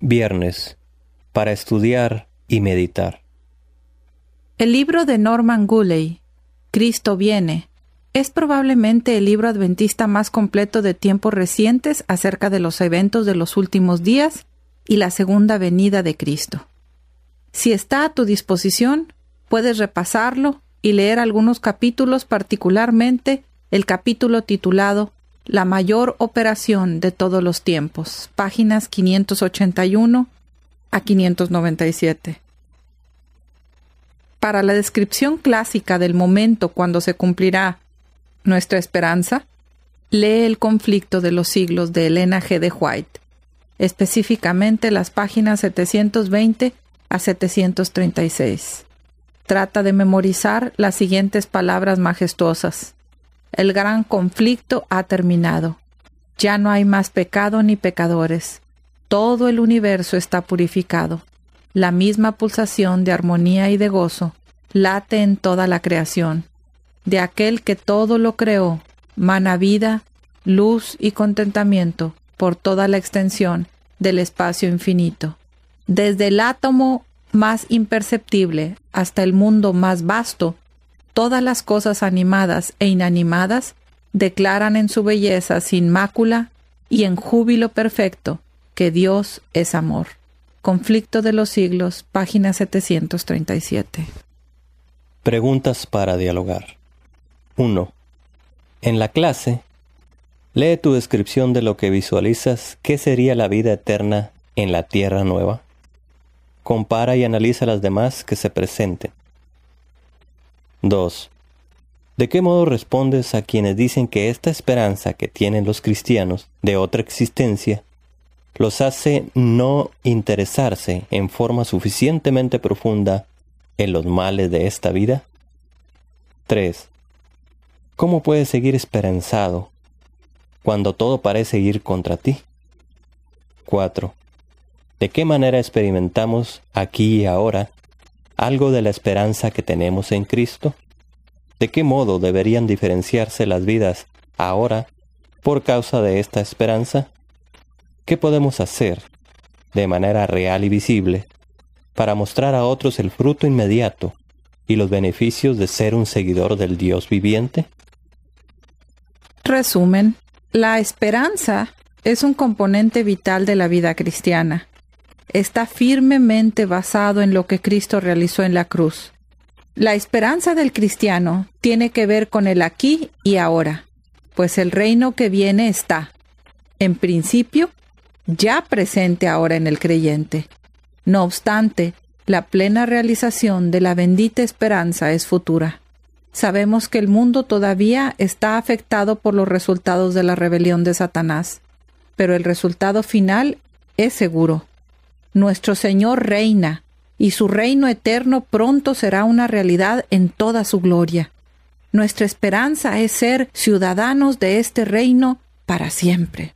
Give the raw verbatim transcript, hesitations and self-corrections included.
Viernes, para estudiar y meditar. El libro de Norman Gulley, Cristo viene, es probablemente el libro adventista más completo de tiempos recientes acerca de los eventos de los últimos días y la segunda venida de Cristo. Si está a tu disposición, puedes repasarlo y leer algunos capítulos, particularmente el capítulo titulado La mayor operación de todos los tiempos, páginas quinientos ochenta y uno a quinientos noventa y siete. Para la descripción clásica del momento cuando se cumplirá nuestra esperanza, lee El conflicto de los siglos de Elena G. de White, específicamente las páginas setecientos veinte a setecientos treinta y seis. Trata de memorizar las siguientes palabras majestuosas. El gran conflicto ha terminado. Ya no hay más pecado ni pecadores. Todo el universo está purificado. La misma pulsación de armonía y de gozo late en toda la creación. De aquel que todo lo creó, mana vida, luz y contentamiento por toda la extensión del espacio infinito. Desde el átomo más imperceptible hasta el mundo más vasto, todas las cosas animadas e inanimadas declaran en su belleza sin mácula y en júbilo perfecto que Dios es amor. Conflicto de los siglos, página setecientos treinta y siete. Preguntas para dialogar. uno. En la clase, lee tu descripción de lo que visualizas qué sería la vida eterna en la tierra nueva. Compara y analiza las demás que se presenten. dos. ¿De qué modo respondes a quienes dicen que esta esperanza que tienen los cristianos de otra existencia los hace no interesarse en forma suficientemente profunda en los males de esta vida? tres. ¿Cómo puedes seguir esperanzado cuando todo parece ir contra ti? cuatro. ¿De qué manera experimentamos aquí y ahora algo de la esperanza que tenemos en Cristo? ¿De qué modo deberían diferenciarse las vidas ahora por causa de esta esperanza? ¿Qué podemos hacer de manera real y visible para mostrar a otros el fruto inmediato y los beneficios de ser un seguidor del Dios viviente? Resumen: la esperanza es un componente vital de la vida cristiana. Está firmemente basado en lo que Cristo realizó en la cruz. La esperanza del cristiano tiene que ver con el aquí y ahora, pues el reino que viene está, en principio, ya presente ahora en el creyente. No obstante, la plena realización de la bendita esperanza es futura. Sabemos que el mundo todavía está afectado por los resultados de la rebelión de Satanás, pero el resultado final es seguro. Nuestro Señor reina, y su reino eterno pronto será una realidad en toda su gloria. Nuestra esperanza es ser ciudadanos de este reino para siempre.